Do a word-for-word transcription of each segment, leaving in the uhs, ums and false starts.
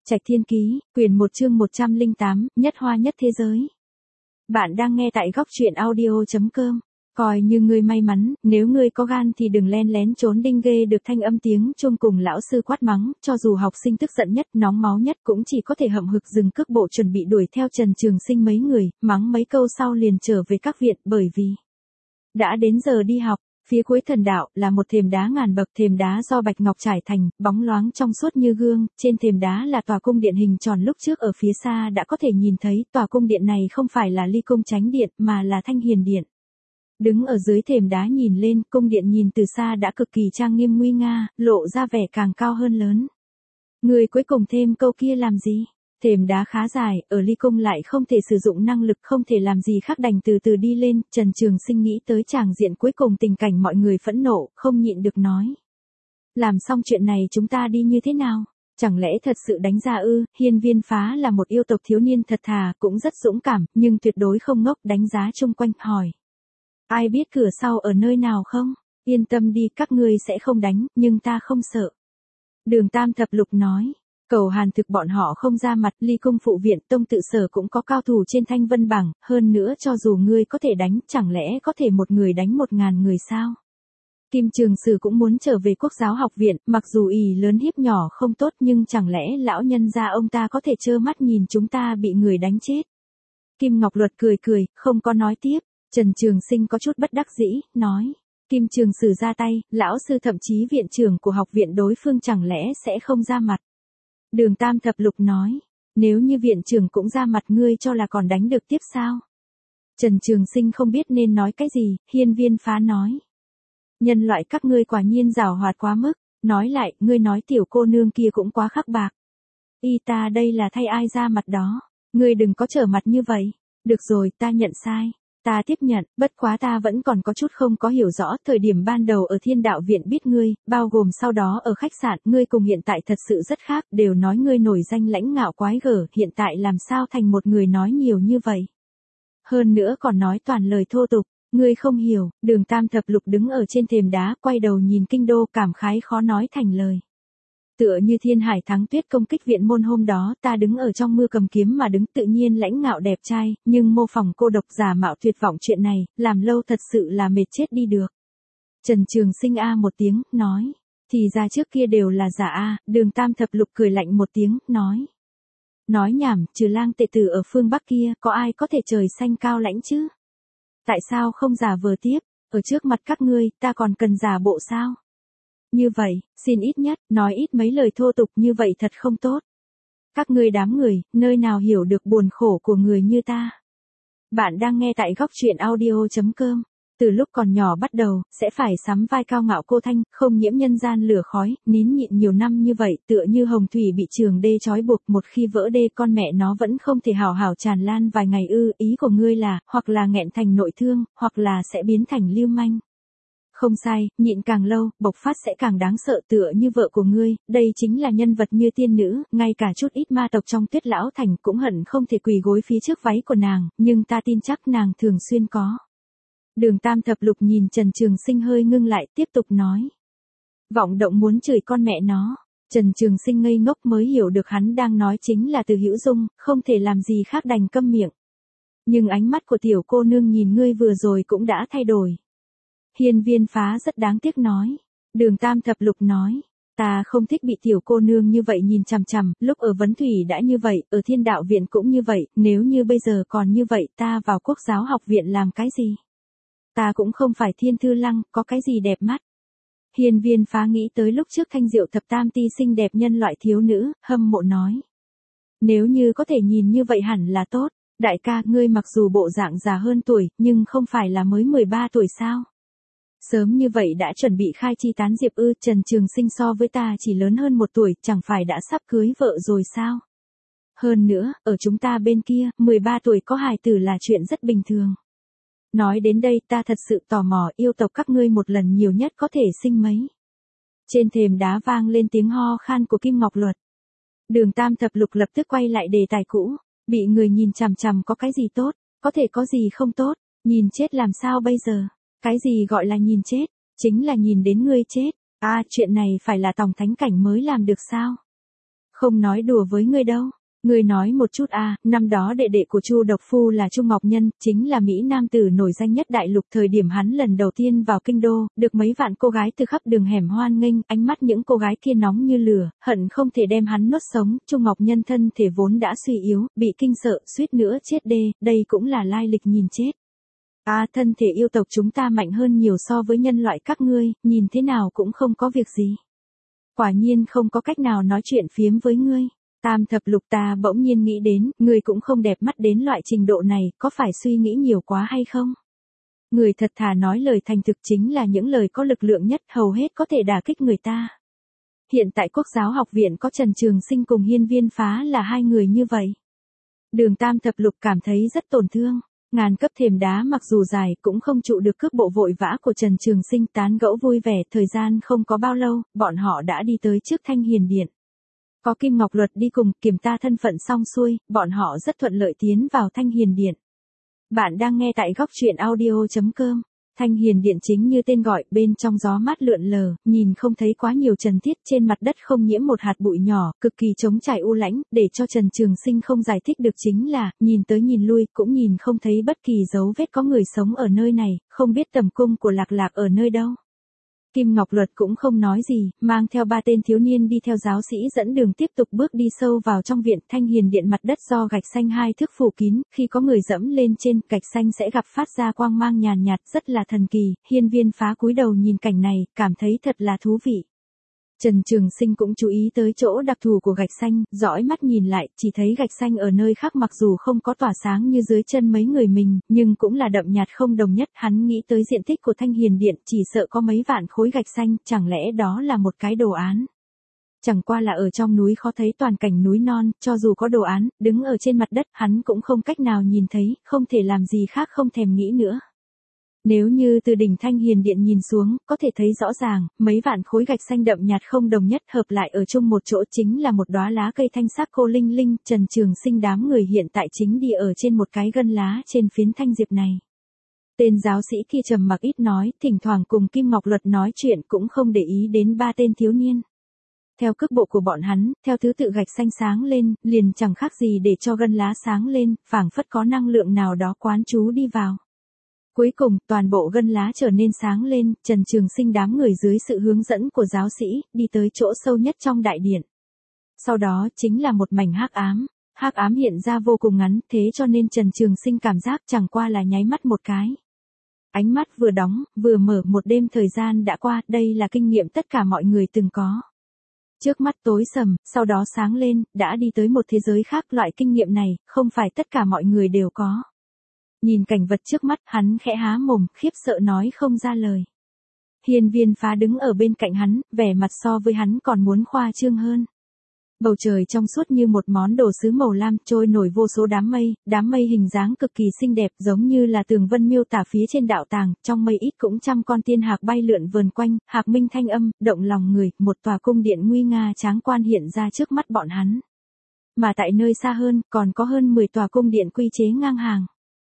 Trạch Thiên Ký, quyển một chương một trăm lẻ tám, nhất hoa nhất thế giới. Bạn đang nghe tại góc truyện audio chấm com. Coi như ngươi may mắn, nếu ngươi có gan thì đừng len lén trốn đinh ghê được thanh âm tiếng chuông cùng lão sư quát mắng, cho dù học sinh tức giận nhất, nóng máu nhất cũng chỉ có thể hậm hực dừng cước bộ chuẩn bị đuổi theo Trần Trường Sinh mấy người, mắng mấy câu sau liền trở về các viện bởi vì đã đến giờ đi học. Phía cuối thần đạo là một thềm đá ngàn bậc, thềm đá do bạch ngọc trải thành, bóng loáng trong suốt như gương, trên thềm đá là tòa cung điện hình tròn, lúc trước ở phía xa đã có thể nhìn thấy, tòa cung điện này không phải là Ly Cung Chánh Điện mà là Thanh Hiền Điện. Đứng ở dưới thềm đá nhìn lên, cung điện nhìn từ xa đã cực kỳ trang nghiêm nguy nga, lộ ra vẻ càng cao hơn lớn. Người cuối cùng thêm câu kia làm gì? Thềm đá khá dài, ở Ly Cung lại không thể sử dụng năng lực, không thể làm gì khác đành từ từ đi lên. Trần Trường Sinh nghĩ tới tràng diện cuối cùng, tình cảnh mọi người phẫn nộ, không nhịn được nói. Làm xong chuyện này chúng ta đi như thế nào? Chẳng lẽ thật sự đánh ra ư? Hiên Viên Phá là một yêu tộc thiếu niên thật thà, cũng rất dũng cảm, nhưng tuyệt đối không ngốc, đánh giá chung quanh, hỏi. Ai biết cửa sau ở nơi nào không? Yên tâm đi, các ngươi sẽ không đánh, nhưng ta không sợ. Đường Tam Thập Lục nói. Cầu Hàn Thực bọn họ không ra mặt, Ly Cung phụ viện tông tự sở cũng có cao thủ trên Thanh Vân bảng, hơn nữa cho dù ngươi có thể đánh, chẳng lẽ có thể một người đánh một ngàn người sao? Kim Trường Sử cũng muốn trở về Quốc giáo học viện, mặc dù ỷ lớn hiếp nhỏ không tốt, nhưng chẳng lẽ lão nhân gia ông ta có thể trơ mắt nhìn chúng ta bị người đánh chết? Kim Ngọc Luật cười cười, không có nói tiếp. Trần Trường Sinh có chút bất đắc dĩ, nói. Kim Trường Sử ra tay, lão sư thậm chí viện trưởng của học viện đối phương chẳng lẽ sẽ không ra mặt? Đường Tam Thập Lục nói, nếu như viện trưởng cũng ra mặt, ngươi cho là còn đánh được tiếp sao? Trần Trường Sinh không biết nên nói cái gì. Hiên Viên Phá nói. Nhân loại các ngươi quả nhiên giảo hoạt quá mức, nói lại, ngươi nói tiểu cô nương kia cũng quá khắc bạc. Y ta đây là thay ai ra mặt đó, ngươi đừng có trở mặt như vậy. Được rồi, ta nhận sai. Ta tiếp nhận, bất quá ta vẫn còn có chút không có hiểu rõ, thời điểm ban đầu ở Thiên Đạo Viện biết ngươi, bao gồm sau đó ở khách sạn, ngươi cùng hiện tại thật sự rất khác, đều nói ngươi nổi danh lãnh ngạo quái gở, hiện tại làm sao thành một người nói nhiều như vậy. Hơn nữa còn nói toàn lời thô tục, ngươi không hiểu. Đường Tam Thập Lục đứng ở trên thềm đá, quay đầu nhìn kinh đô, cảm khái khó nói thành lời. Tựa như Thiên Hải Thắng Tuyết công kích viện môn hôm đó, ta đứng ở trong mưa cầm kiếm mà đứng, tự nhiên lãnh ngạo đẹp trai, nhưng mô phỏng cô độc giả mạo tuyệt vọng chuyện này, làm lâu thật sự là mệt chết đi được. Trần Trường Sinh a một tiếng, nói. Thì ra trước kia đều là giả a. Đường Tam Thập Lục cười lạnh một tiếng, nói. Nói nhảm, trừ Lang tệ tử ở phương Bắc kia, có ai có thể trời xanh cao lãnh chứ? Tại sao không giả vờ tiếp, ở trước mặt các ngươi, ta còn cần giả bộ sao? Như vậy, xin ít nhất, nói ít mấy lời thô tục như vậy thật không tốt. Các ngươi đám người, nơi nào hiểu được buồn khổ của người như ta. Bạn đang nghe tại góc truyện audio chấm com. Từ lúc còn nhỏ bắt đầu, sẽ phải sắm vai cao ngạo cô thanh, không nhiễm nhân gian lửa khói, nín nhịn nhiều năm như vậy, tựa như hồng thủy bị trường đê trói buộc, một khi vỡ đê con mẹ nó vẫn không thể hào hào tràn lan vài ngày ư? Ý của ngươi là, hoặc là nghẹn thành nội thương, hoặc là sẽ biến thành lưu manh. Không sai, nhịn càng lâu, bộc phát sẽ càng đáng sợ, tựa như vợ của ngươi, đây chính là nhân vật như tiên nữ, ngay cả chút ít ma tộc trong Tuyết Lão Thành cũng hận không thể quỳ gối phía trước váy của nàng, nhưng ta tin chắc nàng thường xuyên có. Đường Tam Thập Lục nhìn Trần Trường Sinh hơi ngưng lại, tiếp tục nói. Vọng động muốn chửi con mẹ nó. Trần Trường Sinh ngây ngốc mới hiểu được hắn đang nói chính là Từ Hữu Dung, không thể làm gì khác đành câm miệng. Nhưng ánh mắt của tiểu cô nương nhìn ngươi vừa rồi cũng đã thay đổi. Hiên Viên Phá rất đáng tiếc nói. Đường Tam Thập Lục nói. Ta không thích bị tiểu cô nương như vậy nhìn chằm chằm, lúc ở Vấn Thủy đã như vậy, ở Thiên Đạo Viện cũng như vậy, nếu như bây giờ còn như vậy, ta vào Quốc giáo học viện làm cái gì? Ta cũng không phải Thiên Thư Lăng, có cái gì đẹp mắt. Hiên Viên Phá nghĩ tới lúc trước Thanh Diệu Thập Tam Ti xinh đẹp nhân loại thiếu nữ, hâm mộ nói. Nếu như có thể nhìn như vậy hẳn là tốt. Đại ca, ngươi mặc dù bộ dạng già hơn tuổi, nhưng không phải là mới mười ba tuổi sao? Sớm như vậy đã chuẩn bị khai chi tán diệp ư? Trần Trường Sinh so với ta chỉ lớn hơn một tuổi, chẳng phải đã sắp cưới vợ rồi sao? Hơn nữa, ở chúng ta bên kia, mười ba tuổi có hài tử là chuyện rất bình thường. Nói đến đây ta thật sự tò mò, yêu tộc các ngươi một lần nhiều nhất có thể sinh mấy? Trên thềm đá vang lên tiếng ho khan của Kim Ngọc Luật. Đường Tam Thập Lục lập tức quay lại đề tài cũ. Bị người nhìn chằm chằm có cái gì tốt, có thể có gì không tốt, nhìn chết làm sao bây giờ? Cái gì gọi là nhìn chết? Chính là nhìn đến ngươi chết. À, chuyện này phải là Tòng Thánh Cảnh mới làm được sao? Không nói đùa với ngươi đâu. Ngươi nói một chút a, năm đó đệ đệ của Chu Độc Phu là Chu Ngọc Nhân, chính là Mỹ nam tử nổi danh nhất đại lục thời điểm hắn lần đầu tiên vào kinh đô, được mấy vạn cô gái từ khắp đường hẻm hoan nghênh, ánh mắt những cô gái kia nóng như lửa, hận không thể đem hắn nuốt sống, Chu Ngọc Nhân thân thể vốn đã suy yếu, bị kinh sợ, suýt nữa chết đê, đây cũng là lai lịch nhìn chết. À, thân thể yêu tộc chúng ta mạnh hơn nhiều so với nhân loại các ngươi, nhìn thế nào cũng không có việc gì. Quả nhiên không có cách nào nói chuyện phiếm với ngươi. Tam thập lục, ta bỗng nhiên nghĩ đến, ngươi cũng không đẹp mắt đến loại trình độ này, có phải suy nghĩ nhiều quá hay không? Người thật thà nói lời thành thực chính là những lời có lực lượng nhất, hầu hết có thể đả kích người ta. Hiện tại Quốc giáo học viện có Trần Trường Sinh cùng Hiên Viên Phá là hai người như vậy. Đường Tam thập lục cảm thấy rất tổn thương. Ngàn cấp thềm đá mặc dù dài cũng không trụ được cước bộ vội vã của Trần Trường Sinh, tán gẫu vui vẻ, thời gian không có bao lâu, bọn họ đã đi tới trước Thanh Hiền Điện. Có Kim Ngọc Luật đi cùng, kiểm tra thân phận xong xuôi, bọn họ rất thuận lợi tiến vào Thanh Hiền Điện. Bạn đang nghe tại góc truyện audio chấm com. Thanh Hiền Điện chính như tên gọi, bên trong gió mát lượn lờ, nhìn không thấy quá nhiều trần thiết, trên mặt đất không nhiễm một hạt bụi nhỏ, cực kỳ trống trải u lãnh, để cho Trần Trường Sinh không giải thích được chính là, nhìn tới nhìn lui, cũng nhìn không thấy bất kỳ dấu vết có người sống ở nơi này, không biết tầm cung của Lạc Lạc ở nơi đâu. Kim Ngọc Luật cũng không nói gì, mang theo ba tên thiếu niên đi theo giáo sĩ dẫn đường tiếp tục bước đi sâu vào trong viện. Thanh Hiền Điện mặt đất do gạch xanh hai thước phủ kín, khi có người dẫm lên trên, gạch xanh sẽ gặp phát ra quang mang nhàn nhạt, rất là thần kỳ. Hiên Viên Phá cúi đầu nhìn cảnh này, cảm thấy thật là thú vị. Trần Trường Sinh cũng chú ý tới chỗ đặc thù của gạch xanh, dõi mắt nhìn lại, chỉ thấy gạch xanh ở nơi khác mặc dù không có tỏa sáng như dưới chân mấy người mình, nhưng cũng là đậm nhạt không đồng nhất. Hắn nghĩ tới diện tích của Thanh Hiền Điện, chỉ sợ có mấy vạn khối gạch xanh, chẳng lẽ đó là một cái đồ án. Chẳng qua là ở trong núi khó thấy toàn cảnh núi non, cho dù có đồ án, đứng ở trên mặt đất, hắn cũng không cách nào nhìn thấy, không thể làm gì khác không thèm nghĩ nữa. Nếu như từ đỉnh Thanh Hiền Điện nhìn xuống, có thể thấy rõ ràng, mấy vạn khối gạch xanh đậm nhạt không đồng nhất hợp lại ở chung một chỗ chính là một đóa lá cây thanh sắc cô linh linh. Trần Trường Sinh đám người hiện tại chính đi ở trên một cái gân lá trên phiến thanh diệp này. Tên giáo sĩ kia trầm mặc ít nói, thỉnh thoảng cùng Kim Ngọc Luật nói chuyện, cũng không để ý đến ba tên thiếu niên. Theo cước bộ của bọn hắn, theo thứ tự gạch xanh sáng lên, liền chẳng khác gì để cho gân lá sáng lên, phảng phất có năng lượng nào đó quán trú đi vào. Cuối cùng, toàn bộ gân lá trở nên sáng lên, Trần Trường Sinh đám người dưới sự hướng dẫn của giáo sĩ, đi tới chỗ sâu nhất trong đại điện. Sau đó, chính là một mảnh hắc ám. Hắc ám hiện ra vô cùng ngắn, thế cho nên Trần Trường Sinh cảm giác chẳng qua là nháy mắt một cái. Ánh mắt vừa đóng, vừa mở, một đêm thời gian đã qua, đây là kinh nghiệm tất cả mọi người từng có. Trước mắt tối sầm, sau đó sáng lên, đã đi tới một thế giới khác. Loại kinh nghiệm này, không phải tất cả mọi người đều có. Nhìn cảnh vật trước mắt, hắn khẽ há mồm, khiếp sợ nói không ra lời. Hiên Viên Phá đứng ở bên cạnh hắn, vẻ mặt so với hắn còn muốn khoa trương hơn. Bầu trời trong suốt như một món đồ sứ màu lam, trôi nổi vô số đám mây, đám mây hình dáng cực kỳ xinh đẹp, giống như là tường vân miêu tả phía trên đạo tàng, trong mây ít cũng trăm con tiên hạc bay lượn vờn quanh, hạc minh thanh âm, động lòng người, một tòa cung điện nguy nga tráng quan hiện ra trước mắt bọn hắn. Mà tại nơi xa hơn, còn có hơn mười tòa cung điện quy chế ngang hàng.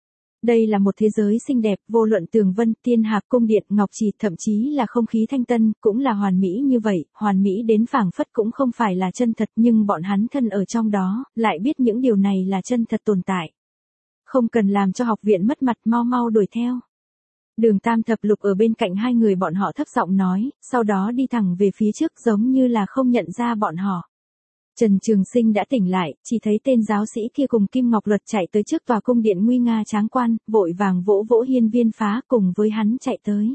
Đây là một thế giới xinh đẹp, vô luận tường vân, tiên hạc, cung điện, ngọc trì, thậm chí là không khí thanh tân, cũng là hoàn mỹ như vậy, hoàn mỹ đến phảng phất cũng không phải là chân thật, nhưng bọn hắn thân ở trong đó, lại biết những điều này là chân thật tồn tại. Không cần làm cho học viện mất mặt, mau mau đuổi theo. Đường Tam thập lục ở bên cạnh hai người bọn họ thấp giọng nói, sau đó đi thẳng về phía trước giống như là không nhận ra bọn họ. Trần Trường Sinh đã tỉnh lại, chỉ thấy tên giáo sĩ kia cùng Kim Ngọc Luật chạy tới trước tòa cung điện nguy nga tráng quan, vội vàng vỗ vỗ Hiên Viên Phá cùng với hắn chạy tới.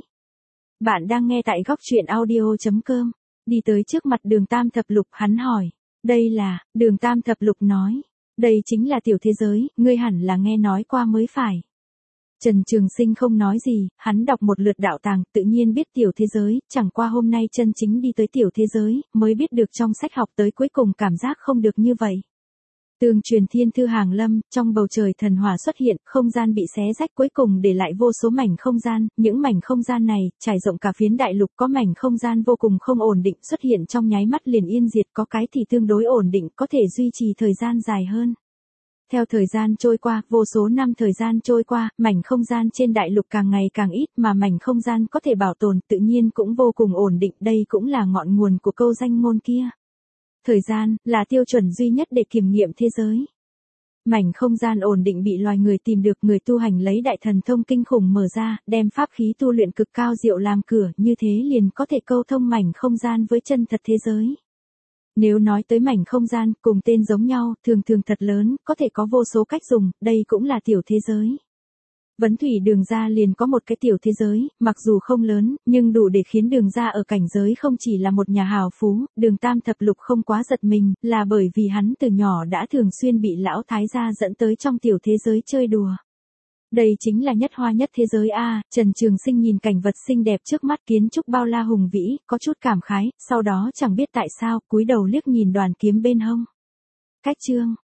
Bạn đang nghe tại góc truyện audio chấm com. Đi tới trước mặt Đường Tam thập lục, hắn hỏi. Đây là, Đường Tam thập lục nói. Đây chính là tiểu thế giới, ngươi hẳn là nghe nói qua mới phải. Trần Trường Sinh không nói gì, hắn đọc một lượt đạo tàng, tự nhiên biết tiểu thế giới, chẳng qua hôm nay chân chính đi tới tiểu thế giới, mới biết được trong sách học tới cuối cùng cảm giác không được như vậy. Tương truyền thiên thư hàng lâm, trong bầu trời thần hỏa xuất hiện, không gian bị xé rách cuối cùng để lại vô số mảnh không gian, những mảnh không gian này, trải rộng cả phiến đại lục, có mảnh không gian vô cùng không ổn định xuất hiện trong nháy mắt liền yên diệt, có cái thì tương đối ổn định, có thể duy trì thời gian dài hơn. Theo thời gian trôi qua, vô số năm thời gian trôi qua, mảnh không gian trên đại lục càng ngày càng ít mà mảnh không gian có thể bảo tồn tự nhiên cũng vô cùng ổn định, đây cũng là ngọn nguồn của câu danh ngôn kia. Thời gian, là tiêu chuẩn duy nhất để kiểm nghiệm thế giới. Mảnh không gian ổn định bị loài người tìm được, người tu hành lấy đại thần thông kinh khủng mở ra, đem pháp khí tu luyện cực cao diệu làm cửa, như thế liền có thể câu thông mảnh không gian với chân thật thế giới. Nếu nói tới mảnh không gian, cùng tên giống nhau, thường thường thật lớn, có thể có vô số cách dùng, đây cũng là tiểu thế giới. Vấn thủy đường ra liền có một cái tiểu thế giới, mặc dù không lớn, nhưng đủ để khiến đường ra ở cảnh giới không chỉ là một nhà hào phú, đường tam thập lục không quá giật mình, là bởi vì hắn từ nhỏ đã thường xuyên bị lão thái gia dẫn tới trong tiểu thế giới chơi đùa. Đây chính là nhất hoa nhất thế giới a. Trần Trường Sinh nhìn cảnh vật xinh đẹp trước mắt, kiến trúc bao la hùng vĩ, có chút cảm khái, sau đó chẳng biết tại sao, cúi đầu liếc nhìn đoàn kiếm bên hông. Cách chương